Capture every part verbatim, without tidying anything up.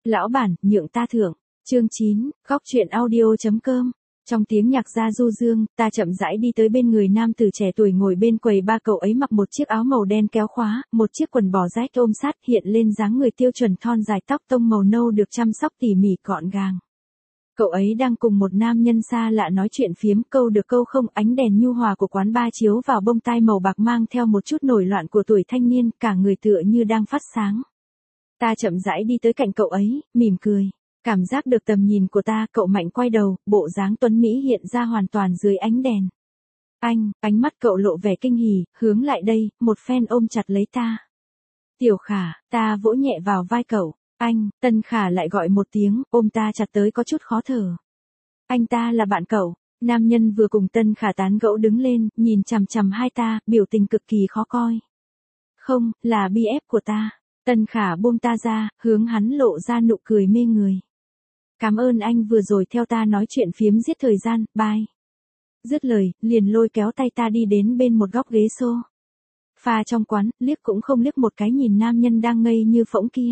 Lão bản, nhượng ta thưởng. Chương chín, góc truyện audio.com. Trong tiếng nhạc ra du dương, ta chậm rãi đi tới bên người nam tử trẻ tuổi ngồi bên quầy ba. Cậu ấy mặc một chiếc áo màu đen kéo khóa, một chiếc quần bò rách ôm sát, hiện lên dáng người tiêu chuẩn, thon dài, tóc tông màu nâu được chăm sóc tỉ mỉ gọn gàng. Cậu ấy đang cùng một nam nhân xa lạ nói chuyện phiếm, câu được câu không. Ánh đèn nhu hòa của quán bar chiếu vào bông tai màu bạc mang theo một chút nổi loạn của tuổi thanh niên, cả người tựa như đang phát sáng. Ta chậm rãi đi tới cạnh cậu ấy, mỉm cười. Cảm giác được tầm nhìn của ta, cậu mạnh quay đầu, bộ dáng tuấn mỹ hiện ra hoàn toàn dưới ánh đèn. Anh, ánh mắt cậu lộ vẻ kinh hỉ, hướng lại đây, một phen ôm chặt lấy ta. Tiểu Khả, ta vỗ nhẹ vào vai cậu. Anh, Tân Khả lại gọi một tiếng, ôm ta chặt tới có chút khó thở. Anh ta là bạn cậu. Nam nhân vừa cùng Tân Khả tán gẫu đứng lên, nhìn chằm chằm hai ta, biểu tình cực kỳ khó coi. Không, là bê ép của ta. Tân Khả buông ta ra, hướng hắn lộ ra nụ cười mê người. Cảm ơn anh vừa rồi theo ta nói chuyện phiếm giết thời gian, bye. Dứt lời, liền lôi kéo tay ta đi đến bên một góc ghế xô. Pha trong quán, liếc cũng không liếc một cái nhìn nam nhân đang ngây như phỗng kia.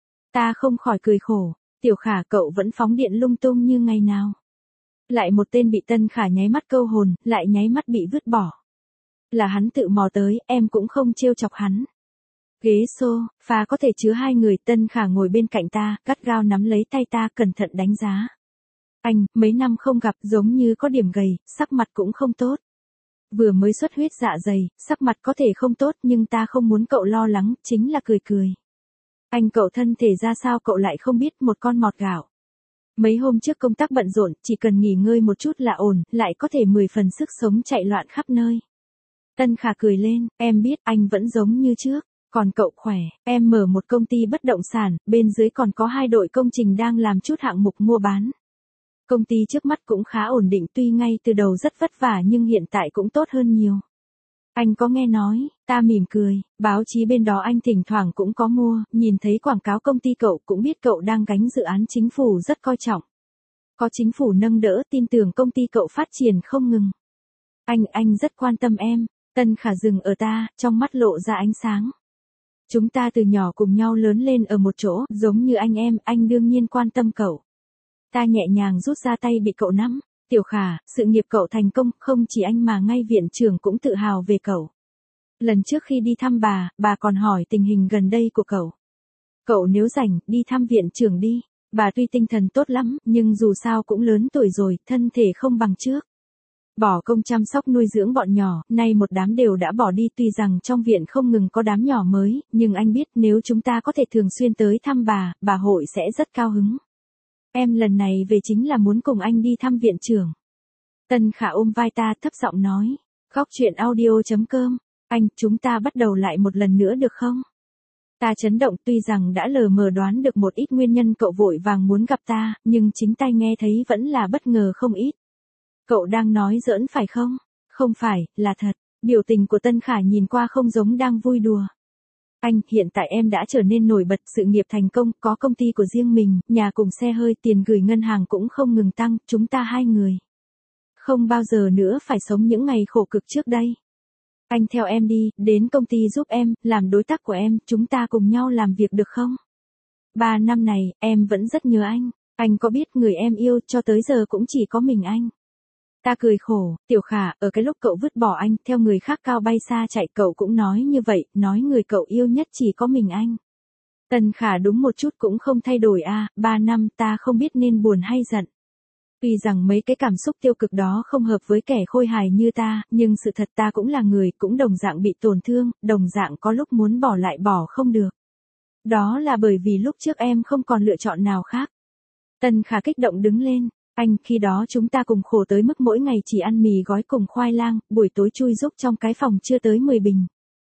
Ta không khỏi cười khổ, Tiểu Khả, cậu vẫn phóng điện lung tung như ngày nào. Lại một tên bị Tân Khả nháy mắt câu hồn, lại nháy mắt bị vứt bỏ. Là hắn tự mò tới, em cũng không trêu chọc hắn. Ghế xô, pha có thể chứa hai người. Tân Khả ngồi bên cạnh ta, gắt gao nắm lấy tay ta, cẩn thận đánh giá. Anh, mấy năm không gặp, giống như có điểm gầy, sắc mặt cũng không tốt. Vừa mới xuất huyết dạ dày, sắc mặt có thể không tốt, nhưng ta không muốn cậu lo lắng, chính là cười cười. Anh, cậu thân thể ra sao cậu lại không biết, một con mọt gạo. Mấy hôm trước công tác bận rộn, chỉ cần nghỉ ngơi một chút là ổn, lại có thể mười phần sức sống chạy loạn khắp nơi. Tân Khả cười lên, em biết, anh vẫn giống như trước. Còn cậu khỏe, em mở một công ty bất động sản, bên dưới còn có hai đội công trình đang làm chút hạng mục mua bán. Công ty trước mắt cũng khá ổn định, tuy ngay từ đầu rất vất vả nhưng hiện tại cũng tốt hơn nhiều. Anh có nghe nói, ta mỉm cười, báo chí bên đó anh thỉnh thoảng cũng có mua, nhìn thấy quảng cáo công ty cậu cũng biết cậu đang gánh dự án chính phủ rất coi trọng. Có chính phủ nâng đỡ, tin tưởng công ty cậu phát triển không ngừng. Anh, anh rất quan tâm em. Tân Khả dừng ở ta, trong mắt lộ ra ánh sáng. Chúng ta từ nhỏ cùng nhau lớn lên ở một chỗ, giống như anh em, anh đương nhiên quan tâm cậu. Ta nhẹ nhàng rút ra tay bị cậu nắm. Tiểu Khả, sự nghiệp cậu thành công, không chỉ anh mà ngay viện trưởng cũng tự hào về cậu. Lần trước khi đi thăm bà, bà còn hỏi tình hình gần đây của cậu. Cậu nếu rảnh, đi thăm viện trưởng đi. Bà tuy tinh thần tốt lắm, nhưng dù sao cũng lớn tuổi rồi, thân thể không bằng trước. Bỏ công chăm sóc nuôi dưỡng bọn nhỏ, nay một đám đều đã bỏ đi, tuy rằng trong viện không ngừng có đám nhỏ mới, nhưng anh biết nếu chúng ta có thể thường xuyên tới thăm bà, bà hội sẽ rất cao hứng. Em lần này về chính là muốn cùng anh đi thăm viện trưởng. Tân Khả ôm vai ta thấp giọng nói. Góc truyện audio.com. Anh, chúng ta bắt đầu lại một lần nữa được không? Ta chấn động, tuy rằng đã lờ mờ đoán được một ít nguyên nhân cậu vội vàng muốn gặp ta, nhưng chính tai nghe thấy vẫn là bất ngờ không ít. Cậu đang nói giỡn phải không? Không phải, là thật. Biểu tình của Tân Khả nhìn qua không giống đang vui đùa. Anh, hiện tại em đã trở nên nổi bật, sự nghiệp thành công, có công ty của riêng mình, nhà cùng xe hơi, tiền gửi ngân hàng cũng không ngừng tăng, chúng ta hai người. Không bao giờ nữa phải sống những ngày khổ cực trước đây. Anh theo em đi, đến công ty giúp em, làm đối tác của em, chúng ta cùng nhau làm việc được không? Ba năm này, em vẫn rất nhớ anh. Anh có biết người em yêu cho tới giờ cũng chỉ có mình anh. Ta cười khổ, Tiểu Khả, ở cái lúc cậu vứt bỏ anh, theo người khác cao bay xa chạy, cậu cũng nói như vậy, nói người cậu yêu nhất chỉ có mình anh. Tân Khả đúng một chút cũng không thay đổi à, ba năm ta không biết nên buồn hay giận. Tuy rằng mấy cái cảm xúc tiêu cực đó không hợp với kẻ khôi hài như ta, nhưng sự thật ta cũng là người, cũng đồng dạng bị tổn thương, đồng dạng có lúc muốn bỏ lại bỏ không được. Đó là bởi vì lúc trước em không còn lựa chọn nào khác. Tân Khả kích động đứng lên. Anh, khi đó chúng ta cùng khổ tới mức mỗi ngày chỉ ăn mì gói cùng khoai lang, buổi tối chui rúc trong cái phòng chưa tới mười bình.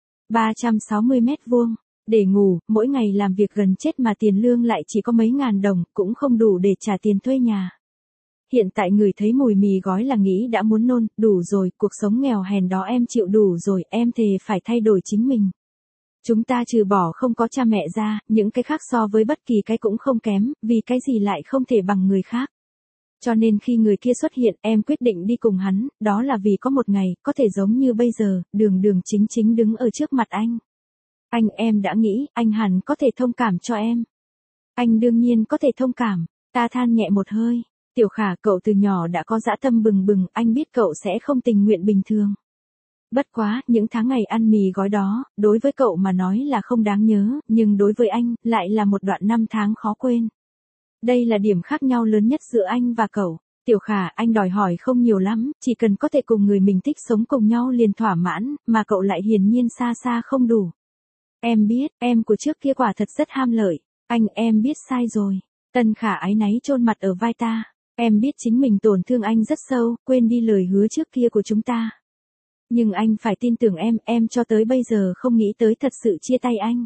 ba trăm sáu mươi mét vuông, để ngủ, mỗi ngày làm việc gần chết mà tiền lương lại chỉ có mấy ngàn đồng, cũng không đủ để trả tiền thuê nhà. Hiện tại người thấy mùi mì gói là nghĩ đã muốn nôn, đủ rồi, cuộc sống nghèo hèn đó em chịu đủ rồi, em thề phải thay đổi chính mình. Chúng ta trừ bỏ không có cha mẹ ra, những cái khác so với bất kỳ cái cũng không kém, vì cái gì lại không thể bằng người khác. Cho nên khi người kia xuất hiện, em quyết định đi cùng hắn, đó là vì có một ngày, có thể giống như bây giờ, đường đường chính chính đứng ở trước mặt anh. Anh, em đã nghĩ, anh hẳn có thể thông cảm cho em. Anh đương nhiên có thể thông cảm, ta than nhẹ một hơi. Tiểu Khả, cậu từ nhỏ đã có dã tâm bừng bừng, anh biết cậu sẽ không tình nguyện bình thường. Bất quá, những tháng ngày ăn mì gói đó, đối với cậu mà nói là không đáng nhớ, nhưng đối với anh, lại là một đoạn năm tháng khó quên. Đây là điểm khác nhau lớn nhất giữa anh và cậu. Tiểu Khả, anh đòi hỏi không nhiều lắm, chỉ cần có thể cùng người mình thích sống cùng nhau liền thỏa mãn, mà cậu lại hiển nhiên xa xa không đủ. Em biết, em của trước kia quả thật rất ham lợi. Anh, em biết sai rồi. Tân Khả áy náy chôn mặt ở vai ta. Em biết chính mình tổn thương anh rất sâu, quên đi lời hứa trước kia của chúng ta. Nhưng anh phải tin tưởng em, em cho tới bây giờ không nghĩ tới thật sự chia tay anh.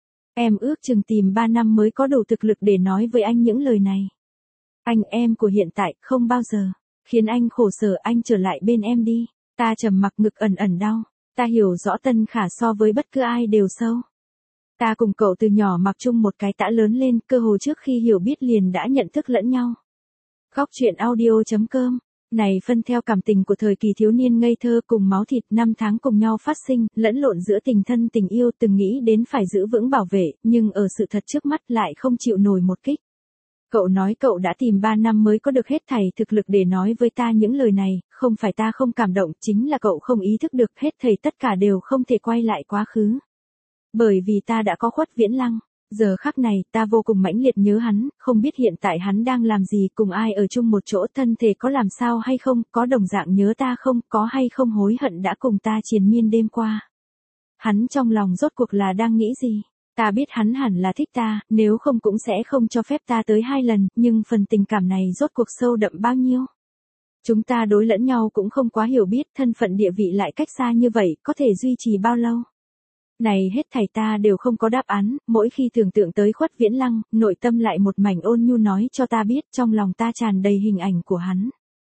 Em ước chừng tìm ba năm mới có đủ thực lực để nói với anh những lời này. Anh, em của hiện tại, không bao giờ khiến anh khổ sở, anh trở lại bên em đi. Ta trầm mặc, ngực ẩn ẩn đau. Ta hiểu rõ Tân Khả so với bất cứ ai đều sâu. Ta cùng cậu từ nhỏ mặc chung một cái tã lớn lên, cơ hồ trước khi hiểu biết liền đã nhận thức lẫn nhau. Góc truyện audio chấm com. Này phân theo cảm tình của thời kỳ thiếu niên ngây thơ cùng máu thịt, năm tháng cùng nhau phát sinh, lẫn lộn giữa tình thân tình yêu, từng nghĩ đến phải giữ vững bảo vệ, nhưng ở sự thật trước mắt lại không chịu nổi một kích. Cậu nói cậu đã tìm ba năm mới có được hết thảy thực lực để nói với ta những lời này, không phải ta không cảm động, chính là cậu không ý thức được hết thảy tất cả đều không thể quay lại quá khứ. Bởi vì ta đã có Khuất Viễn Lăng. Giờ khắc này, ta vô cùng mãnh liệt nhớ hắn, không biết hiện tại hắn đang làm gì, cùng ai ở chung một chỗ, thân thể có làm sao hay không, có đồng dạng nhớ ta không, có hay không hối hận đã cùng ta triền miên đêm qua. Hắn trong lòng rốt cuộc là đang nghĩ gì? Ta biết hắn hẳn là thích ta, nếu không cũng sẽ không cho phép ta tới hai lần, nhưng phần tình cảm này rốt cuộc sâu đậm bao nhiêu? Chúng ta đối lẫn nhau cũng không quá hiểu biết, thân phận địa vị lại cách xa như vậy, có thể duy trì bao lâu? Này hết thảy ta đều không có đáp án, mỗi khi tưởng tượng tới Khuất Viễn Lăng, nội tâm lại một mảnh ôn nhu nói cho ta biết trong lòng ta tràn đầy hình ảnh của hắn.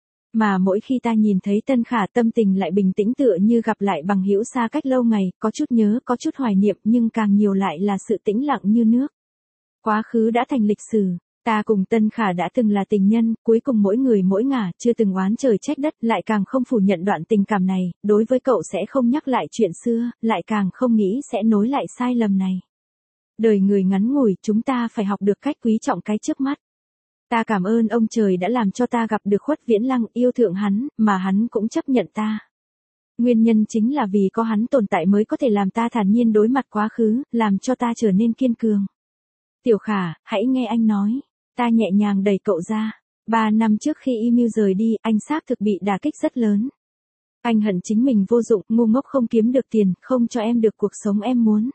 Mà mỗi khi ta nhìn thấy Tân Khả, tâm tình lại bình tĩnh tựa như gặp lại bằng hữu xa cách lâu ngày, có chút nhớ, có chút hoài niệm, nhưng càng nhiều lại là sự tĩnh lặng như nước. Quá khứ đã thành lịch sử. Ta cùng Tân Khả đã từng là tình nhân, cuối cùng mỗi người mỗi ngả, chưa từng oán trời trách đất, lại càng không phủ nhận đoạn tình cảm này, đối với cậu sẽ không nhắc lại chuyện xưa, lại càng không nghĩ sẽ nối lại sai lầm này. Đời người ngắn ngủi, chúng ta phải học được cách quý trọng cái trước mắt. Ta cảm ơn ông trời đã làm cho ta gặp được Khuất Viễn Lăng, yêu thương hắn, mà hắn cũng chấp nhận ta. Nguyên nhân chính là vì có hắn tồn tại mới có thể làm ta thản nhiên đối mặt quá khứ, làm cho ta trở nên kiên cường. Tiểu Khả, hãy nghe anh nói. Ta nhẹ nhàng đẩy cậu ra. Ba năm trước khi email rời đi, anh xác thực bị đả kích rất lớn. Anh hận chính mình vô dụng, ngu ngốc không kiếm được tiền, không cho em được cuộc sống em muốn.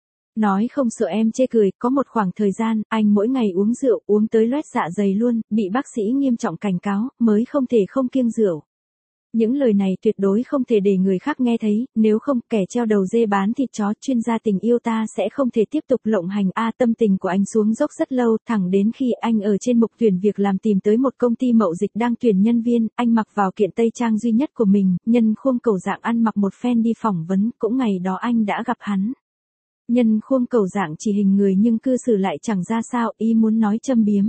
Nói không sợ em chê cười, có một khoảng thời gian, anh mỗi ngày uống rượu, uống tới loét dạ dày luôn, bị bác sĩ nghiêm trọng cảnh cáo, mới không thể không kiêng rượu. Những lời này tuyệt đối không thể để người khác nghe thấy, nếu không, kẻ treo đầu dê bán thịt chó, chuyên gia tình yêu ta sẽ không thể tiếp tục lộng hành. A tâm tình của anh xuống dốc rất lâu, thẳng đến khi anh ở trên mục tuyển việc làm tìm tới một công ty mậu dịch đang tuyển nhân viên, anh mặc vào kiện tây trang duy nhất của mình, nhân khuôn cầu dạng ăn mặc một phen đi phỏng vấn, cũng ngày đó anh đã gặp hắn. Nhân khuôn cầu dạng chỉ hình người nhưng cư xử lại chẳng ra sao, ý muốn nói châm biếm.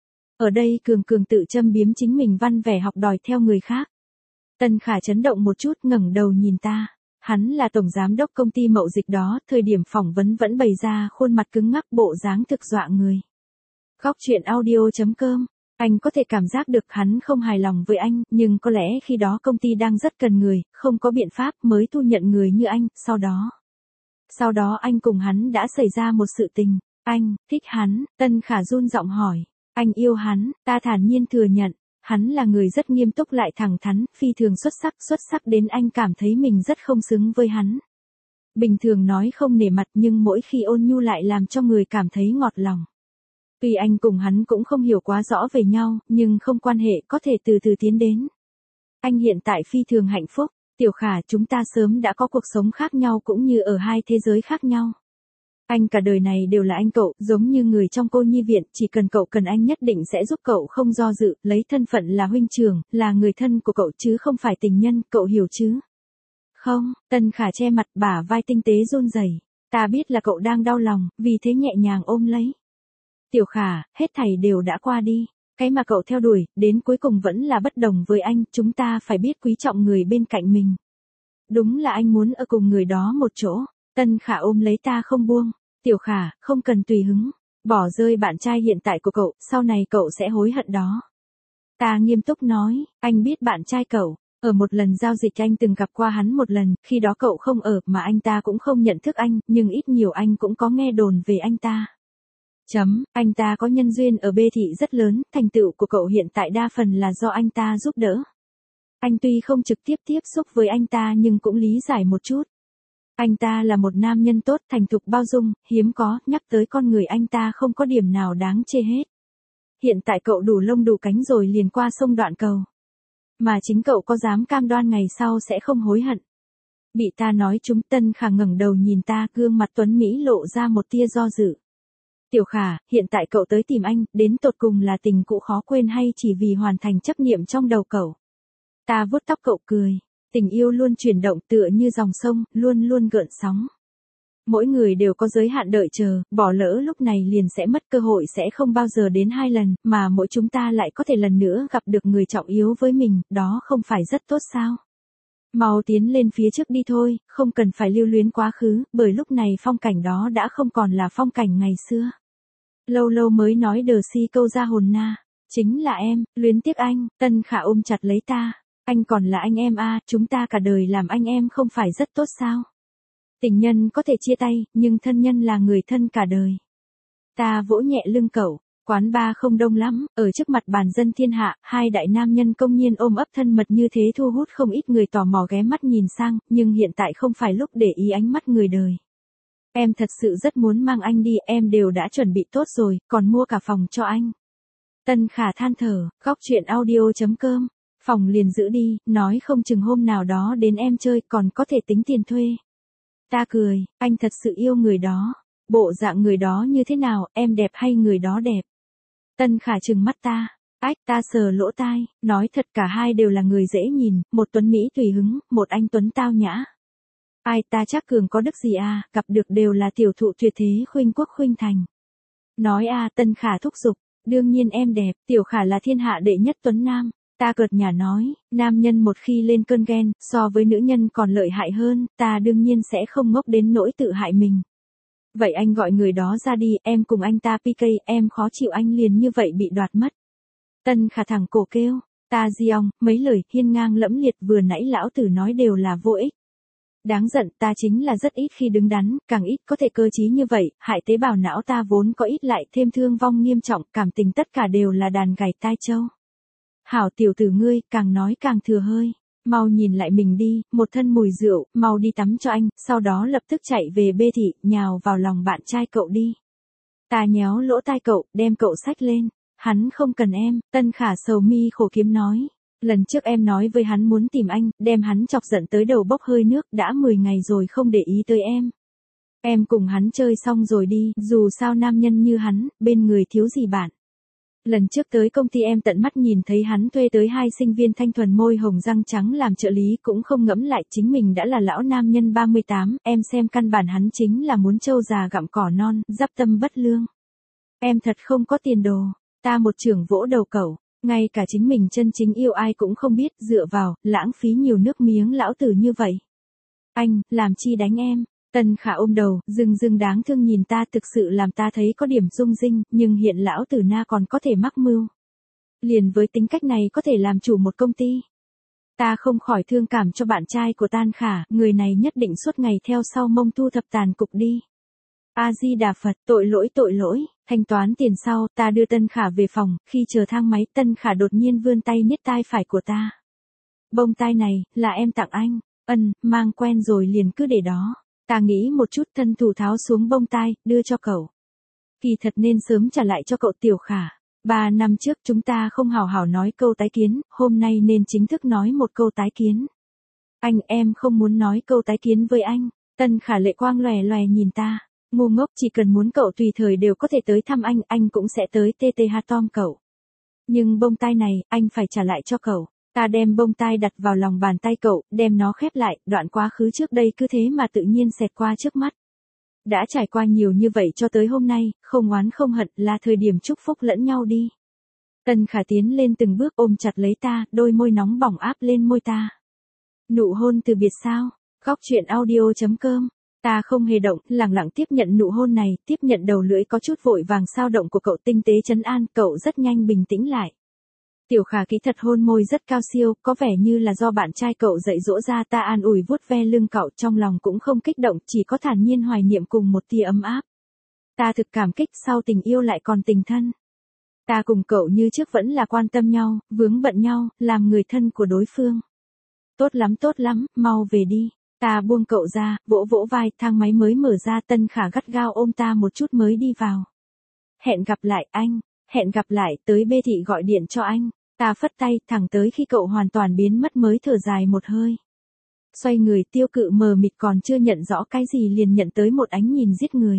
Ở đây Cường Cường tự châm biếm chính mình, văn vẻ học đòi theo người khác. Tân Khả chấn động một chút, ngẩng đầu nhìn ta. Hắn là tổng giám đốc công ty mậu dịch đó, thời điểm phỏng vấn vẫn bày ra khuôn mặt cứng ngắc, bộ dáng thực dọa người. Góc truyện audio chấm com. Anh có thể cảm giác được hắn không hài lòng với anh, nhưng có lẽ khi đó công ty đang rất cần người, không có biện pháp mới thu nhận người như anh, sau đó. Sau đó anh cùng hắn đã xảy ra một sự tình. Anh, thích hắn, Tân Khả run giọng hỏi. Anh yêu hắn, ta thản nhiên thừa nhận. Hắn là người rất nghiêm túc lại thẳng thắn, phi thường xuất sắc, xuất sắc đến anh cảm thấy mình rất không xứng với hắn. Bình thường nói không nể mặt nhưng mỗi khi ôn nhu lại làm cho người cảm thấy ngọt lòng. Tuy anh cùng hắn cũng không hiểu quá rõ về nhau, nhưng không quan hệ, có thể từ từ tiến đến. Anh hiện tại phi thường hạnh phúc. Tiểu Khả, chúng ta sớm đã có cuộc sống khác nhau cũng như ở hai thế giới khác nhau. Anh cả đời này đều là anh cậu, giống như người trong cô nhi viện, chỉ cần cậu cần anh nhất định sẽ giúp cậu không do dự, lấy thân phận là huynh trưởng, là người thân của cậu chứ không phải tình nhân, cậu hiểu chứ? Không, Tân Khả che mặt, bả vai tinh tế run rẩy. Ta biết là cậu đang đau lòng, vì thế nhẹ nhàng ôm lấy. Tiểu Khả, hết thảy đều đã qua đi. Cái mà cậu theo đuổi, đến cuối cùng vẫn là bất đồng với anh, chúng ta phải biết quý trọng người bên cạnh mình. Đúng là anh muốn ở cùng người đó một chỗ. Tân Khả ôm lấy ta không buông. Tiểu Khả, không cần tùy hứng. Bỏ rơi bạn trai hiện tại của cậu, sau này cậu sẽ hối hận đó. Ta nghiêm túc nói, anh biết bạn trai cậu. Ở một lần giao dịch anh từng gặp qua hắn một lần, khi đó cậu không ở, mà anh ta cũng không nhận thức anh, nhưng ít nhiều anh cũng có nghe đồn về anh ta. Chấm, anh ta có nhân duyên ở B thị rất lớn, thành tựu của cậu hiện tại đa phần là do anh ta giúp đỡ. Anh tuy không trực tiếp tiếp xúc với anh ta nhưng cũng lý giải một chút. Anh ta là một nam nhân tốt, thành thục bao dung, hiếm có, nhắc tới con người anh ta không có điểm nào đáng chê hết. Hiện tại cậu đủ lông đủ cánh rồi liền qua sông đoạn cầu. Mà chính cậu có dám cam đoan ngày sau sẽ không hối hận. Bị ta nói trúng, Tân Khả ngẩng đầu nhìn ta, gương mặt tuấn Mỹ lộ ra một tia do dự. Tiểu Khả, hiện tại cậu tới tìm anh, đến tột cùng là tình cũ khó quên hay chỉ vì hoàn thành chấp niệm trong đầu cậu? Ta vuốt tóc cậu cười. Tình yêu luôn chuyển động tựa như dòng sông, luôn luôn gợn sóng. Mỗi người đều có giới hạn đợi chờ, bỏ lỡ lúc này liền sẽ mất cơ hội sẽ không bao giờ đến hai lần, mà mỗi chúng ta lại có thể lần nữa gặp được người trọng yếu với mình, đó không phải rất tốt sao? Mau tiến lên phía trước đi thôi, không cần phải lưu luyến quá khứ, bởi lúc này phong cảnh đó đã không còn là phong cảnh ngày xưa. Lâu lâu mới nói đờ si câu ra hồn na, chính là em, luyến tiếc anh. Tân Khả ôm chặt lấy ta. Anh còn là anh em à, chúng ta cả đời làm anh em không phải rất tốt sao? Tình nhân có thể chia tay, nhưng thân nhân là người thân cả đời. Ta vỗ nhẹ lưng cậu, quán bar không đông lắm, ở trước mặt bàn dân thiên hạ, hai đại nam nhân công nhiên ôm ấp thân mật như thế thu hút không ít người tò mò ghé mắt nhìn sang, nhưng hiện tại không phải lúc để ý ánh mắt người đời. Em thật sự rất muốn mang anh đi, em đều đã chuẩn bị tốt rồi, còn mua cả phòng cho anh. Tân Khả than thở, góc chuyện audio chấm com. Phòng liền giữ đi, nói không chừng hôm nào đó đến em chơi còn có thể tính tiền thuê. Ta cười, anh thật sự yêu người đó. Bộ dạng người đó như thế nào, em đẹp hay người đó đẹp? Tân Khả trừng mắt ta. Ách, ta sờ lỗ tai, nói thật cả hai đều là người dễ nhìn, một tuấn Mỹ tùy hứng, một anh tuấn tao nhã. Ai ta chắc cường có đức gì à, gặp được đều là tiểu thụ tuyệt thế khuynh quốc khuynh thành. Nói à, Tân Khả thúc giục, đương nhiên em đẹp, Tiểu Khả là thiên hạ đệ nhất tuấn nam. Ta cợt nhả nói, nam nhân một khi lên cơn ghen, so với nữ nhân còn lợi hại hơn, ta đương nhiên sẽ không ngốc đến nỗi tự hại mình. Vậy anh gọi người đó ra đi, em cùng anh ta pê ca, em khó chịu anh liền như vậy bị đoạt mất. Tân Khả thẳng cổ kêu, ta Diong, mấy lời hiên ngang lẫm liệt vừa nãy lão tử nói đều là vô ích. Đáng giận, ta chính là rất ít khi đứng đắn, càng ít có thể cơ trí như vậy, hại tế bào não ta vốn có ít lại thêm thương vong nghiêm trọng, cảm tình tất cả đều là đàn gảy tai châu. Hảo tiểu tử ngươi, càng nói càng thừa hơi. Mau nhìn lại mình đi, một thân mùi rượu, mau đi tắm cho anh, sau đó lập tức chạy về B thị, nhào vào lòng bạn trai cậu đi. Ta nhéo lỗ tai cậu, đem cậu xách lên. Hắn không cần em, Tân Khả sầu mi khổ kiếm nói. Lần trước em nói với hắn muốn tìm anh, đem hắn chọc giận tới đầu bốc hơi nước, đã mười ngày rồi không để ý tới em. Em cùng hắn chơi xong rồi đi, dù sao nam nhân như hắn, bên người thiếu gì bạn. Lần trước tới công ty em tận mắt nhìn thấy hắn thuê tới hai sinh viên thanh thuần môi hồng răng trắng làm trợ lý cũng không ngẫm lại chính mình đã là lão nam nhân ba mươi tám, em xem căn bản hắn chính là muốn trâu già gặm cỏ non, giáp tâm bất lương. Em thật không có tiền đồ, ta một chưởng vỗ đầu cậu, ngay cả chính mình chân chính yêu ai cũng không biết, dựa vào, lãng phí nhiều nước miếng lão tử như vậy. Anh, làm chi đánh em? Tân Khả ôm đầu, dưng dưng đáng thương nhìn ta thực sự làm ta thấy có điểm rung rinh, nhưng hiện lão tử na còn có thể mắc mưu. Liền với tính cách này có thể làm chủ một công ty. Ta không khỏi thương cảm cho bạn trai của Tân Khả, người này nhất định suốt ngày theo sau mông thu thập tàn cục đi. A-di-đà Phật, tội lỗi tội lỗi, thanh toán tiền sau, ta đưa Tân Khả về phòng, khi chờ thang máy, Tân Khả đột nhiên vươn tay niết tai phải của ta. Bông tai này, là em tặng anh, ân, mang quen rồi liền cứ để đó. Ta nghĩ một chút thân thủ tháo xuống bông tai, đưa cho cậu. Kỳ thật nên sớm trả lại cho cậu Tiểu Khả. Ba năm trước chúng ta không hào hào nói câu tái kiến, hôm nay nên chính thức nói một câu tái kiến. Anh em không muốn nói câu tái kiến với anh. Tân Khả lệ quang lòe lòe nhìn ta. Ngu ngốc, chỉ cần muốn cậu tùy thời đều có thể tới thăm anh, anh cũng sẽ tới tê tê ha tom cậu. Nhưng bông tai này, anh phải trả lại cho cậu. Ta đem bông tai đặt vào lòng bàn tay cậu, đem nó khép lại, đoạn quá khứ trước đây cứ thế mà tự nhiên xẹt qua trước mắt. Đã trải qua nhiều như vậy cho tới hôm nay, không oán không hận, là thời điểm chúc phúc lẫn nhau đi. Tân Khả tiến lên từng bước ôm chặt lấy ta, đôi môi nóng bỏng áp lên môi ta. Nụ hôn từ biệt sao? Góc chuyện audio chấm com Ta không hề động, lặng lặng tiếp nhận nụ hôn này, tiếp nhận đầu lưỡi có chút vội vàng sao động của cậu tinh tế trấn an, cậu rất nhanh bình tĩnh lại. Tiểu Khả kỹ thật hôn môi rất cao siêu, có vẻ như là do bạn trai cậu dạy dỗ ra. Ta an ủi vuốt ve lưng cậu, trong lòng cũng không kích động, chỉ có thản nhiên hoài niệm cùng một tia ấm áp. Ta thực cảm kích, sau tình yêu lại còn tình thân. Ta cùng cậu như trước vẫn là quan tâm nhau, vướng bận nhau, làm người thân của đối phương. Tốt lắm tốt lắm, mau về đi. Ta buông cậu ra, vỗ vỗ vai, thang máy mới mở ra, Tân Khả gắt gao ôm ta một chút mới đi vào. Hẹn gặp lại anh, hẹn gặp lại, tới bê thị gọi điện cho anh. Ta phất tay, thẳng tới khi cậu hoàn toàn biến mất mới thở dài một hơi. Xoay người, Tiêu Cự mờ mịt còn chưa nhận rõ cái gì liền nhận tới một ánh nhìn giết người.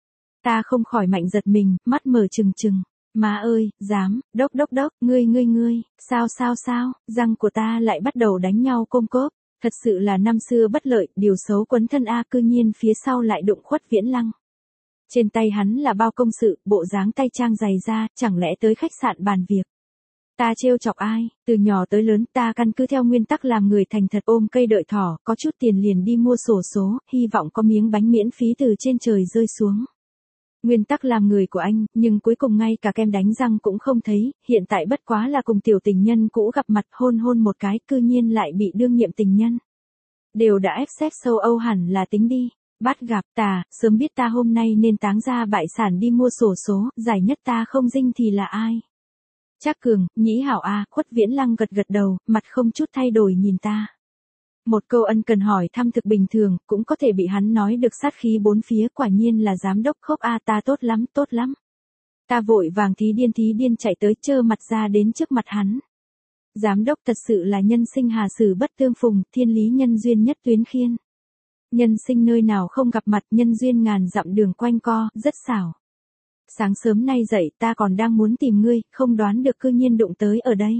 Ta không khỏi mạnh giật mình, mắt mở trừng trừng. Má ơi, dám, đốc đốc đốc, ngươi ngươi ngươi, sao sao sao, răng của ta lại bắt đầu đánh nhau côm cốp. Thật sự là năm xưa bất lợi, điều xấu quấn thân a, cư nhiên phía sau lại đụng Khuất Viễn Lăng. Trên tay hắn là bao công sự, bộ dáng tay trang dày da, chẳng lẽ tới khách sạn bàn việc. Ta trêu chọc ai, từ nhỏ tới lớn ta căn cứ theo nguyên tắc làm người thành thật, ôm cây đợi thỏ, có chút tiền liền đi mua xổ số, hy vọng có miếng bánh miễn phí từ trên trời rơi xuống. Nguyên tắc làm người của anh, nhưng cuối cùng ngay cả kem đánh răng cũng không thấy, hiện tại bất quá là cùng tiểu tình nhân cũ gặp mặt hôn hôn một cái, cư nhiên lại bị đương nhiệm tình nhân. Đều đã ép xét sâu Âu hẳn là tính đi, bắt gặp ta, sớm biết ta hôm nay nên táng ra bại sản đi mua xổ số, giải nhất ta không dinh thì là ai. Trác Cường, Nhĩ Hảo a, Khuất Viễn Lăng gật gật đầu, mặt không chút thay đổi nhìn ta. Một câu ân cần hỏi thăm thực bình thường, cũng có thể bị hắn nói được sát khí bốn phía, quả nhiên là giám đốc khốc a, ta tốt lắm, tốt lắm. Ta vội vàng thí điên thí điên chạy tới trơ mặt ra đến trước mặt hắn. Giám đốc thật sự là nhân sinh hà sử bất tương phùng, thiên lý nhân duyên nhất tuyến khiên. Nhân sinh nơi nào không gặp mặt, nhân duyên ngàn dặm đường quanh co, rất xảo. Sáng sớm nay dậy ta còn đang muốn tìm ngươi, không đoán được cư nhiên đụng tới ở đây.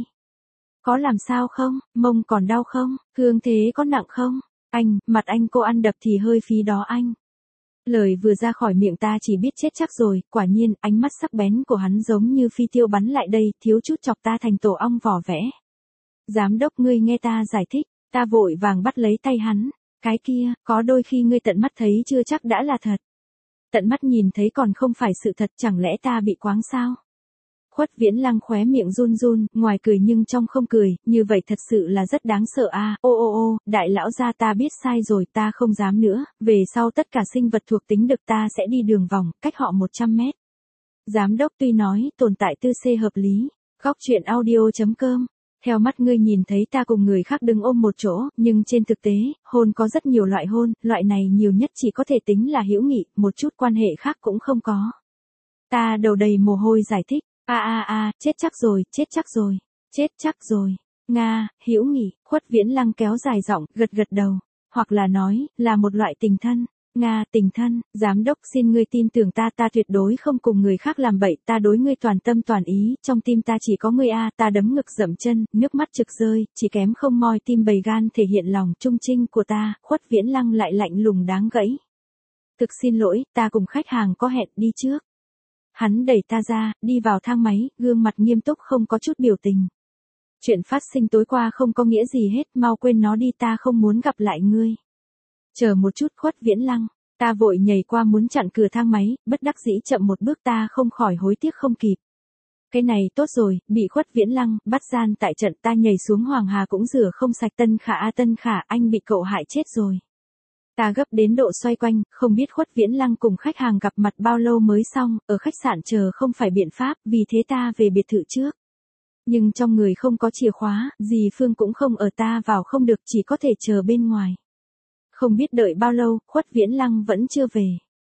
Có làm sao không, mông còn đau không, thương thế có nặng không, anh, mặt anh cô ăn đập thì hơi phí đó anh. Lời vừa ra khỏi miệng ta chỉ biết chết chắc rồi, quả nhiên, ánh mắt sắc bén của hắn giống như phi tiêu bắn lại đây, thiếu chút chọc ta thành tổ ong vỏ vẽ. Giám đốc ngươi nghe ta giải thích, ta vội vàng bắt lấy tay hắn, cái kia, có đôi khi ngươi tận mắt thấy chưa chắc đã là thật. Tận mắt nhìn thấy còn không phải sự thật, chẳng lẽ ta bị quáng sao? Khuất Viễn Lăng khóe miệng run run, ngoài cười nhưng trong không cười, như vậy thật sự là rất đáng sợ a. Ô ô ô, đại lão gia ta biết sai rồi, ta không dám nữa, về sau tất cả sinh vật thuộc tính được ta sẽ đi đường vòng, cách họ một trăm mét. Giám đốc tuy nói, tồn tại tư C hợp lý, góc truyện audio chấm com. Theo mắt ngươi nhìn thấy ta cùng người khác đứng ôm một chỗ, nhưng trên thực tế, hôn có rất nhiều loại hôn, loại này nhiều nhất chỉ có thể tính là hữu nghị, một chút quan hệ khác cũng không có. Ta đầu đầy mồ hôi giải thích. A a a, chết chắc rồi, chết chắc rồi, chết chắc rồi. Nga, hữu nghị, Khuất Viễn Lăng kéo dài giọng, gật gật đầu, hoặc là nói, là một loại tình thân. Nga, tình thân, giám đốc xin ngươi tin tưởng ta, ta tuyệt đối không cùng người khác làm bậy, ta đối ngươi toàn tâm toàn ý, trong tim ta chỉ có ngươi a, ta đấm ngực dậm chân, nước mắt trực rơi, chỉ kém không moi tim bầy gan thể hiện lòng trung trinh của ta, Khuất Viễn Lăng lại lạnh lùng đáng gẫy. Thực xin lỗi, ta cùng khách hàng có hẹn, đi trước. Hắn đẩy ta ra, đi vào thang máy, gương mặt nghiêm túc không có chút biểu tình. Chuyện phát sinh tối qua không có nghĩa gì hết, mau quên nó đi, ta không muốn gặp lại ngươi. Chờ một chút, Khuất Viễn Lăng, ta vội nhảy qua muốn chặn cửa thang máy, bất đắc dĩ chậm một bước, ta không khỏi hối tiếc không kịp. Cái này tốt rồi, bị Khuất Viễn Lăng bắt gian tại trận, ta nhảy xuống Hoàng Hà cũng rửa không sạch. Tân Khả a Tân Khả, anh bị cậu hại chết rồi. Ta gấp đến độ xoay quanh, không biết Khuất Viễn Lăng cùng khách hàng gặp mặt bao lâu mới xong, ở khách sạn chờ không phải biện pháp, vì thế ta về biệt thự trước. Nhưng trong người không có chìa khóa, dì Phương cũng không ở, ta vào không được, chỉ có thể chờ bên ngoài. Không biết đợi bao lâu, Khuất Viễn Lăng vẫn chưa về.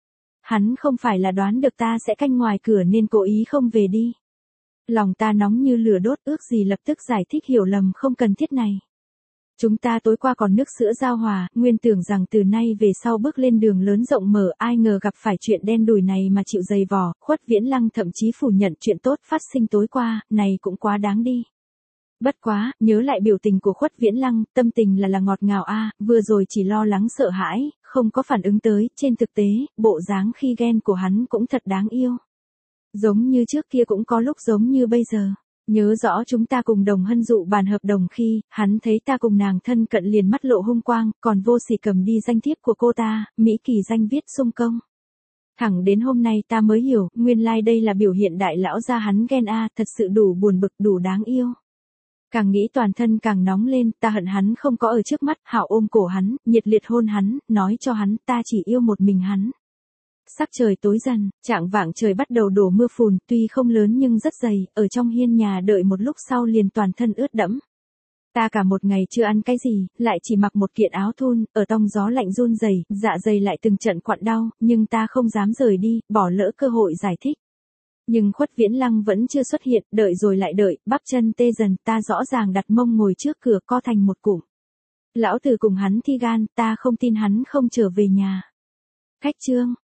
Hắn không phải là đoán được ta sẽ canh ngoài cửa nên cố ý không về đi. Lòng ta nóng như lửa đốt, ước gì lập tức giải thích hiểu lầm không cần thiết này. Chúng ta tối qua còn nước sữa giao hòa, nguyên tưởng rằng từ nay về sau bước lên đường lớn rộng mở, ai ngờ gặp phải chuyện đen đủi này mà chịu dày vò. Khuất Viễn Lăng thậm chí phủ nhận chuyện tốt phát sinh tối qua, này cũng quá đáng đi. Bất quá, nhớ lại biểu tình của Khuất Viễn Lăng, tâm tình là là ngọt ngào a, vừa rồi chỉ lo lắng sợ hãi, không có phản ứng tới, trên thực tế, bộ dáng khi ghen của hắn cũng thật đáng yêu. Giống như trước kia cũng có lúc giống như bây giờ. Nhớ rõ chúng ta cùng Đồng Hân dụ bàn hợp đồng khi, hắn thấy ta cùng nàng thân cận liền mắt lộ hung quang, còn vô sỉ cầm đi danh thiếp của cô ta, Mỹ kỳ danh viết sung công. Thẳng đến hôm nay ta mới hiểu, nguyên lai like đây là biểu hiện đại lão gia hắn ghen a, thật sự đủ buồn bực, đủ đáng yêu. Càng nghĩ toàn thân càng nóng lên, ta hận hắn không có ở trước mắt, hảo ôm cổ hắn, nhiệt liệt hôn hắn, nói cho hắn ta chỉ yêu một mình hắn. Sắc trời tối dần, chạng vạng trời bắt đầu đổ mưa phùn, tuy không lớn nhưng rất dày, ở trong hiên nhà đợi một lúc sau liền toàn thân ướt đẫm. Ta cả một ngày chưa ăn cái gì, lại chỉ mặc một kiện áo thun, ở trong gió lạnh run rẩy, dạ dày lại từng trận quặn đau, nhưng ta không dám rời đi, bỏ lỡ cơ hội giải thích. Nhưng Khuất Viễn Lăng vẫn chưa xuất hiện, đợi rồi lại đợi, bắp chân tê dần, ta rõ ràng đặt mông ngồi trước cửa co thành một cụm. Lão tử cùng hắn thi gan, ta không tin hắn không trở về nhà. Khách trương,